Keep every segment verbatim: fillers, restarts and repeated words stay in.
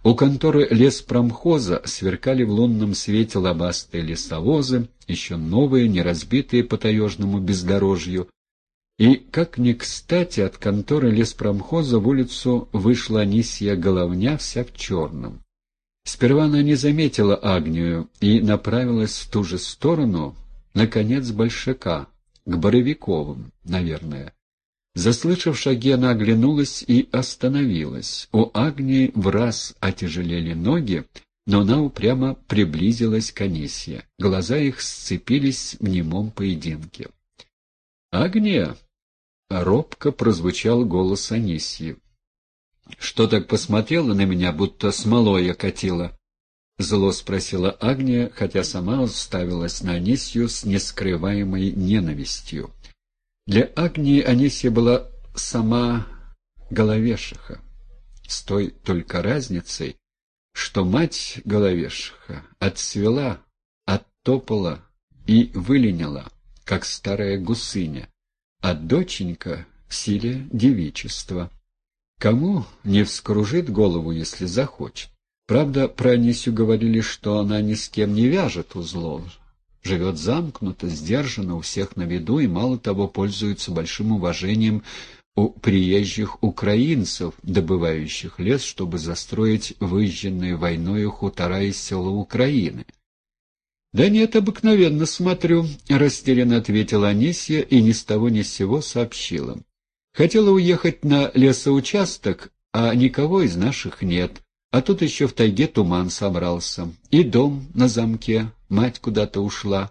У конторы леспромхоза сверкали в лунном свете лобастые лесовозы, еще новые, не разбитые по таежному бездорожью. И, как ни кстати, от конторы леспромхоза в улицу вышла Анисья Головня вся в черном. Сперва она не заметила Агнию и направилась в ту же сторону, на конец Большака, к Боровиковым, наверное. Заслышав шаги, она оглянулась и остановилась. У Агнии враз отяжелели ноги, но она упрямо приблизилась к Анисье. Глаза их сцепились в немом поединке. «Агния!» — робко прозвучал голос Анисьи. «Что так посмотрела на меня, будто смолой окатила?» — зло спросила Агния, хотя сама уставилась на Анисью с нескрываемой ненавистью. Для Агнии Анисья была сама Головешиха, с той только разницей, что мать Головешиха отцвела, оттопала и выленила, как старая гусыня, а доченька в силе девичества. Кому не вскружит голову, если захочет? Правда, про Анисью говорили, что она ни с кем не вяжет узлов, живет замкнуто, сдержанно, у всех на виду и, мало того, пользуется большим уважением у приезжих украинцев, добывающих лес, чтобы застроить выжженные войною хутора и села Украины. «Да нет, обыкновенно смотрю», — растерянно ответила Анисья и ни с того ни с сего сообщила. «Хотела уехать на лесоучасток, а никого из наших нет. А тут еще в тайге туман собрался. И дом на замке, мать куда-то ушла».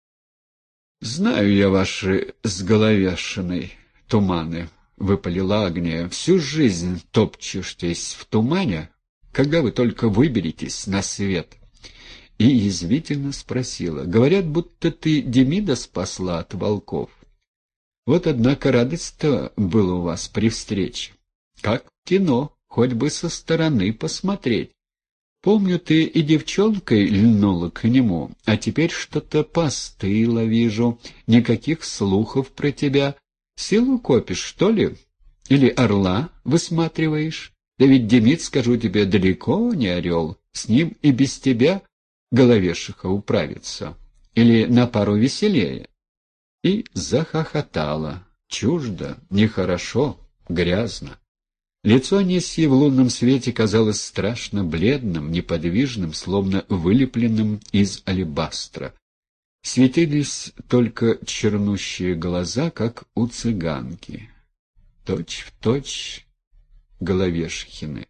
«Знаю я ваши с Головешиной туманы», — выпалила Агния. «Всю жизнь топчетесь в тумане, когда вы только выберетесь на свет». И язвительно спросила: «Говорят, будто ты Демида спасла от волков. Вот, однако, радость-то была у вас при встрече. Как в кино, хоть бы со стороны посмотреть. Помню, ты и девчонкой льнула к нему, а теперь что-то постыло, вижу. Никаких слухов про тебя. Силу копишь, что ли? Или орла высматриваешь? Да ведь Демид, скажу тебе, далеко не орел. С ним и без тебя Головешиха управится. Или на пару веселее». И захохотала. Чуждо, нехорошо, грязно. Лицо Анисьи в лунном свете казалось страшно бледным, неподвижным, словно вылепленным из алебастра. Светились только чернущие глаза, как у цыганки. Точь в точь Головешихины.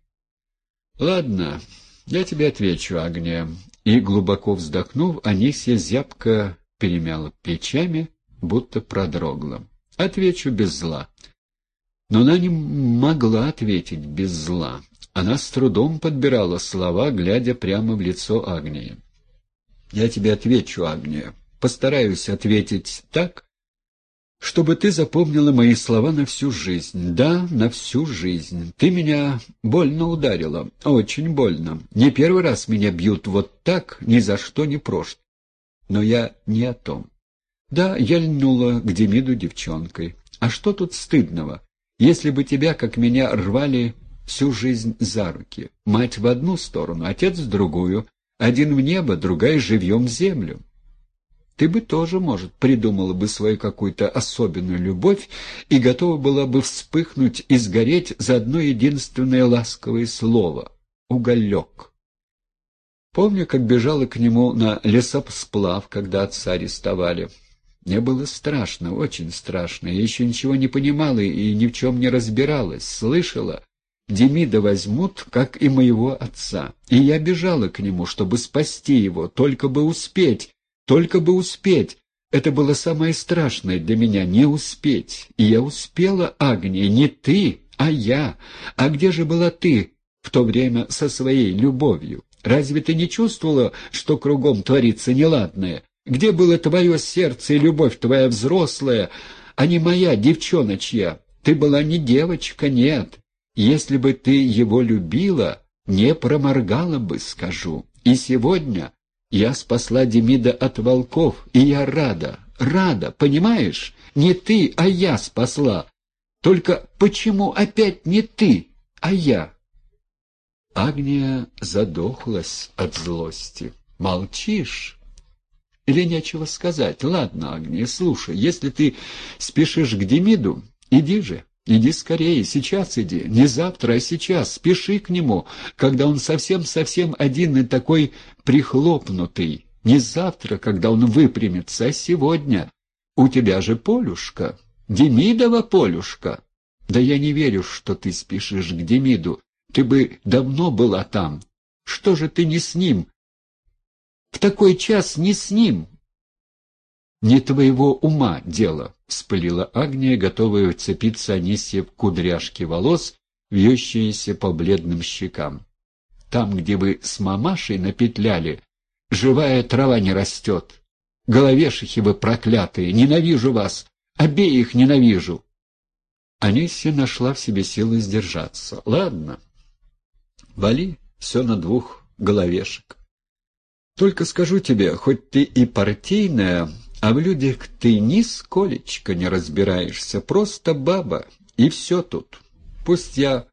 «Ладно, я тебе отвечу, Агния». И, глубоко вздохнув, Анисья зябко перемяла плечами, будто продрогла. «Отвечу без зла». Но она не могла ответить без зла. Она с трудом подбирала слова, глядя прямо в лицо Агнии. «Я тебе отвечу, Агния. Постараюсь ответить так, чтобы ты запомнила мои слова на всю жизнь. Да, на всю жизнь. Ты меня больно ударила, очень больно. Не первый раз меня бьют вот так, ни за что не прошт. Но я не о том. Да, я льнула к Демиду девчонкой. А что тут стыдного? Если бы тебя, как меня, рвали всю жизнь за руки. Мать в одну сторону, отец в другую. Один в небо, другая живьем в землю. Ты бы тоже, может, придумала бы свою какую-то особенную любовь и готова была бы вспыхнуть и сгореть за одно единственное ласковое слово — уголек. Помню, как бежала к нему на лесосплав, когда отца арестовали. Мне было страшно, очень страшно. Я еще ничего не понимала и ни в чем не разбиралась. Слышала, Демида возьмут, как и моего отца. И я бежала к нему, чтобы спасти его, только бы успеть. Только бы успеть. Это было самое страшное для меня — не успеть. И я успела, Агния, не ты, а я. А где же была ты в то время со своей любовью? Разве ты не чувствовала, что кругом творится неладное? Где было твое сердце и любовь твоя взрослая, а не моя девчоночья? Ты была не девочка, нет. Если бы ты его любила, не проморгала бы, скажу. И сегодня... Я спасла Демида от волков, и я рада, рада, понимаешь? Не ты, а я спасла. Только почему опять не ты, а я? Агния задохлась от злости. «Молчишь? Или нечего сказать? Ладно, Агния, слушай, если ты спешишь к Демиду, иди же, иди скорее, сейчас иди, не завтра, а сейчас, спеши к нему, когда он совсем-совсем один и такой прихлопнутый, не завтра, когда он выпрямится, а сегодня. У тебя же Полюшка, Демидова Полюшка. Да я не верю, что ты спешишь к Демиду, ты бы давно была там. Что же ты не с ним? В такой час не с ним. Не твоего ума дело, — вспылила Агния, готовая вцепиться Анисье в кудряшки волос, вьющиеся по бледным щекам. Там, где вы с мамашей напетляли, живая трава не растет. Головешихи вы проклятые, ненавижу вас, обеих ненавижу. Анисья нашла в себе силы сдержаться. Ладно, вали все на двух головешек. Только скажу тебе, хоть ты и партийная, а в людях ты нисколечко не разбираешься, просто баба, и все тут. Пусть я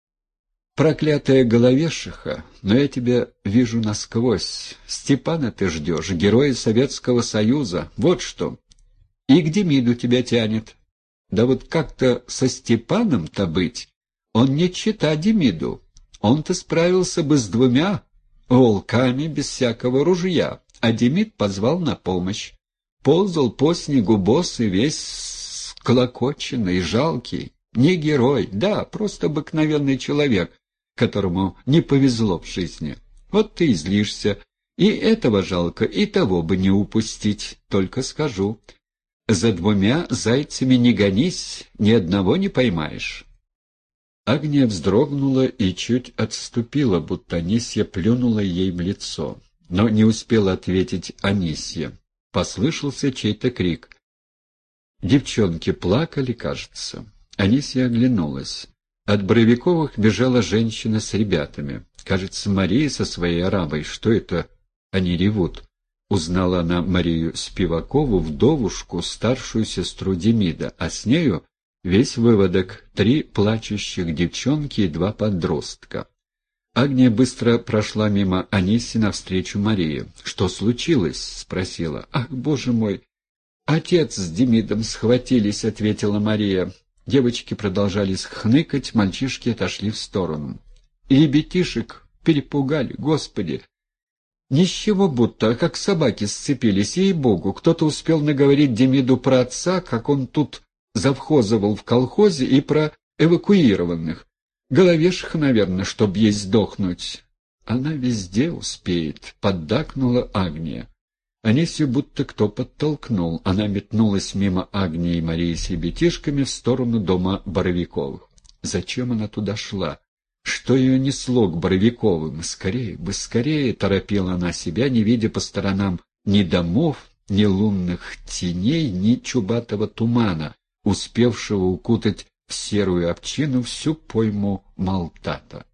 проклятая головешиха, но я тебя вижу насквозь. Степана ты ждешь, героя Советского Союза, вот что. И к Демиду тебя тянет. Да вот как-то со Степаном-то быть, он не чета Демиду, он-то справился бы с двумя волками без всякого ружья, а Демид позвал на помощь. Ползал по снегу босый, весь склокоченный, жалкий. Не герой, да, просто обыкновенный человек, которому не повезло в жизни. Вот ты и злишься. И этого жалко, и того бы не упустить. Только скажу, за двумя зайцами не гонись, ни одного не поймаешь. Агния вздрогнула и чуть отступила, будто Анисья плюнула ей в лицо. Но не успела ответить Анисья. Послышался чей-то крик. Девчонки плакали, кажется. Анисья оглянулась. От Боровиковых бежала женщина с ребятами. Кажется, Мария со своей арабой. Что это они ревут? Узнала она Марию Спивакову, вдовушку, старшую сестру Демида, а с нею весь выводок, три плачущих девчонки и два подростка. Агния быстро прошла мимо Аниси навстречу Марии. «Что случилось?» — спросила. «Ах, боже мой! Отец с Демидом схватились», — ответила Мария. Девочки продолжали хныкать, мальчишки отошли в сторону. И ребятишек перепугали, господи! Ни с чего будто, а как собаки сцепились, ей-богу. Кто-то успел наговорить Демиду про отца, как он тут завхозовал в колхозе, и про эвакуированных. Головеших, наверное, чтоб ей сдохнуть. Она везде успеет, — поддакнула Агния. Анисью будто кто подтолкнул. Она метнулась мимо Агнии и Марии с ребятишками в сторону дома Боровиковых. Зачем она туда шла? Что ее несло к Боровиковым? Скорее бы, скорее, — торопила она себя, не видя по сторонам ни домов, ни лунных теней, ни чубатого тумана, успевшего укутать в серую овчину всю пойму Малтата.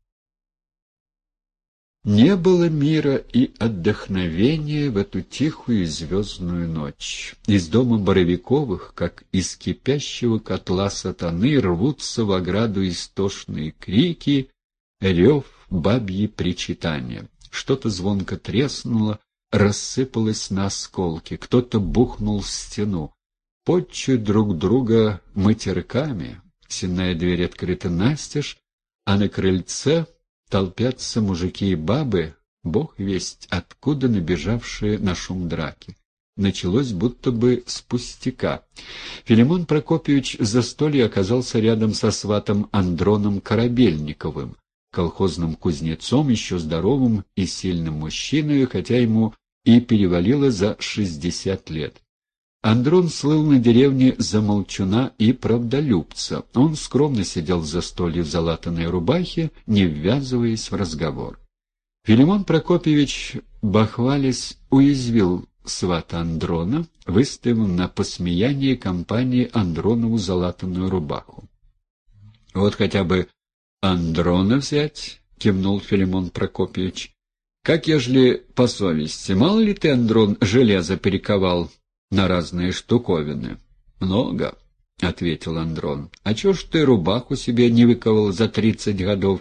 Не было мира и отдохновения в эту тихую и звездную ночь. Из дома Боровиковых, как из кипящего котла сатаны, рвутся в ограду истошные крики, рев, бабьи причитания. Что-то звонко треснуло, рассыпалось на осколки, кто-то бухнул в стену. Подчуют друг друга матерками. Сенная дверь открыта настежь, а на крыльце толпятся мужики и бабы, бог весть, откуда набежавшие на шум драки. Началось будто бы с пустяка. Филимон Прокопьевич в застолье оказался рядом со сватом Андроном Корабельниковым, колхозным кузнецом, еще здоровым и сильным мужчиной, хотя ему и перевалило за шестьдесят лет. Андрон слыл на деревне за молчуна и правдолюбца. Он скромно сидел в застолье в залатанной рубахе, не ввязываясь в разговор. Филимон Прокопьевич, бахвалясь, уязвил свата Андрона, выставив на посмеяние компании Андронову залатанную рубаху. — Вот хотя бы Андрона взять, — кивнул Филимон Прокопьевич. — Как ежели по совести, мало ли ты, Андрон, железо перековал на разные штуковины? — Много, — ответил Андрон. — А чё ж ты рубаху себе не выковал за тридцать годов, в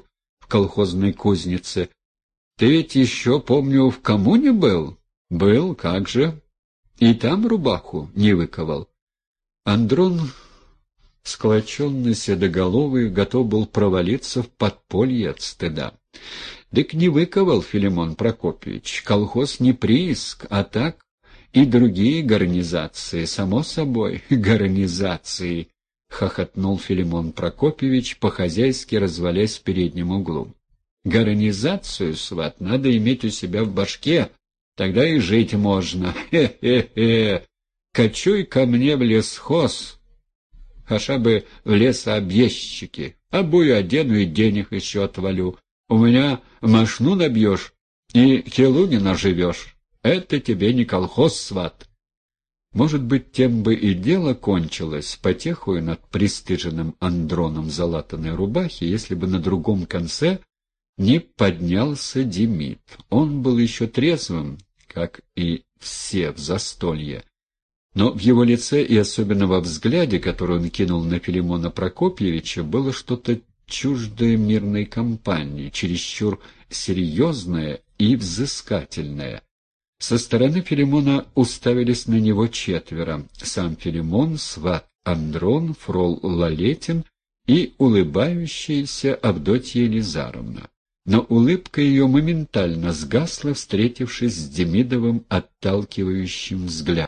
колхозной кузнице. Ты ведь еще, помню, в коммуне был? Был, как же. И там рубаху не выковал. Андрон, склоченный седоголовый, готов был провалиться в подполье от стыда. Дык не выковал, Филимон Прокопьевич. Колхоз не прииск, а так и другие гарнизации, само собой, гарнизации, — хохотнул Филимон Прокопьевич, по-хозяйски развалясь в переднем углу. Гарнизацию, сват, надо иметь у себя в башке, тогда и жить можно. Хе-хе-хе! Кочуй ко мне в лесхоз, хаша бы в лесообъездчики, обую одену и денег еще отвалю. У меня мошну набьешь и килу не наживешь. Это тебе не колхоз, сват. Может быть, тем бы и дело кончилось, потехую над пристыженным Андроном залатанной рубахи, если бы на другом конце не поднялся Демид. Он был еще трезвым, как и все в застолье. Но в его лице и особенно во взгляде, который он кинул на Филимона Прокопьевича, было что-то чуждое мирной компании, чересчур серьезное и взыскательное. Со стороны Филимона уставились на него четверо: сам Филимон, сват Андрон, фрол Лалетин и улыбающаяся Авдотья Елизаровна. Но улыбка ее моментально сгасла, встретившись с Демидовым отталкивающим взглядом.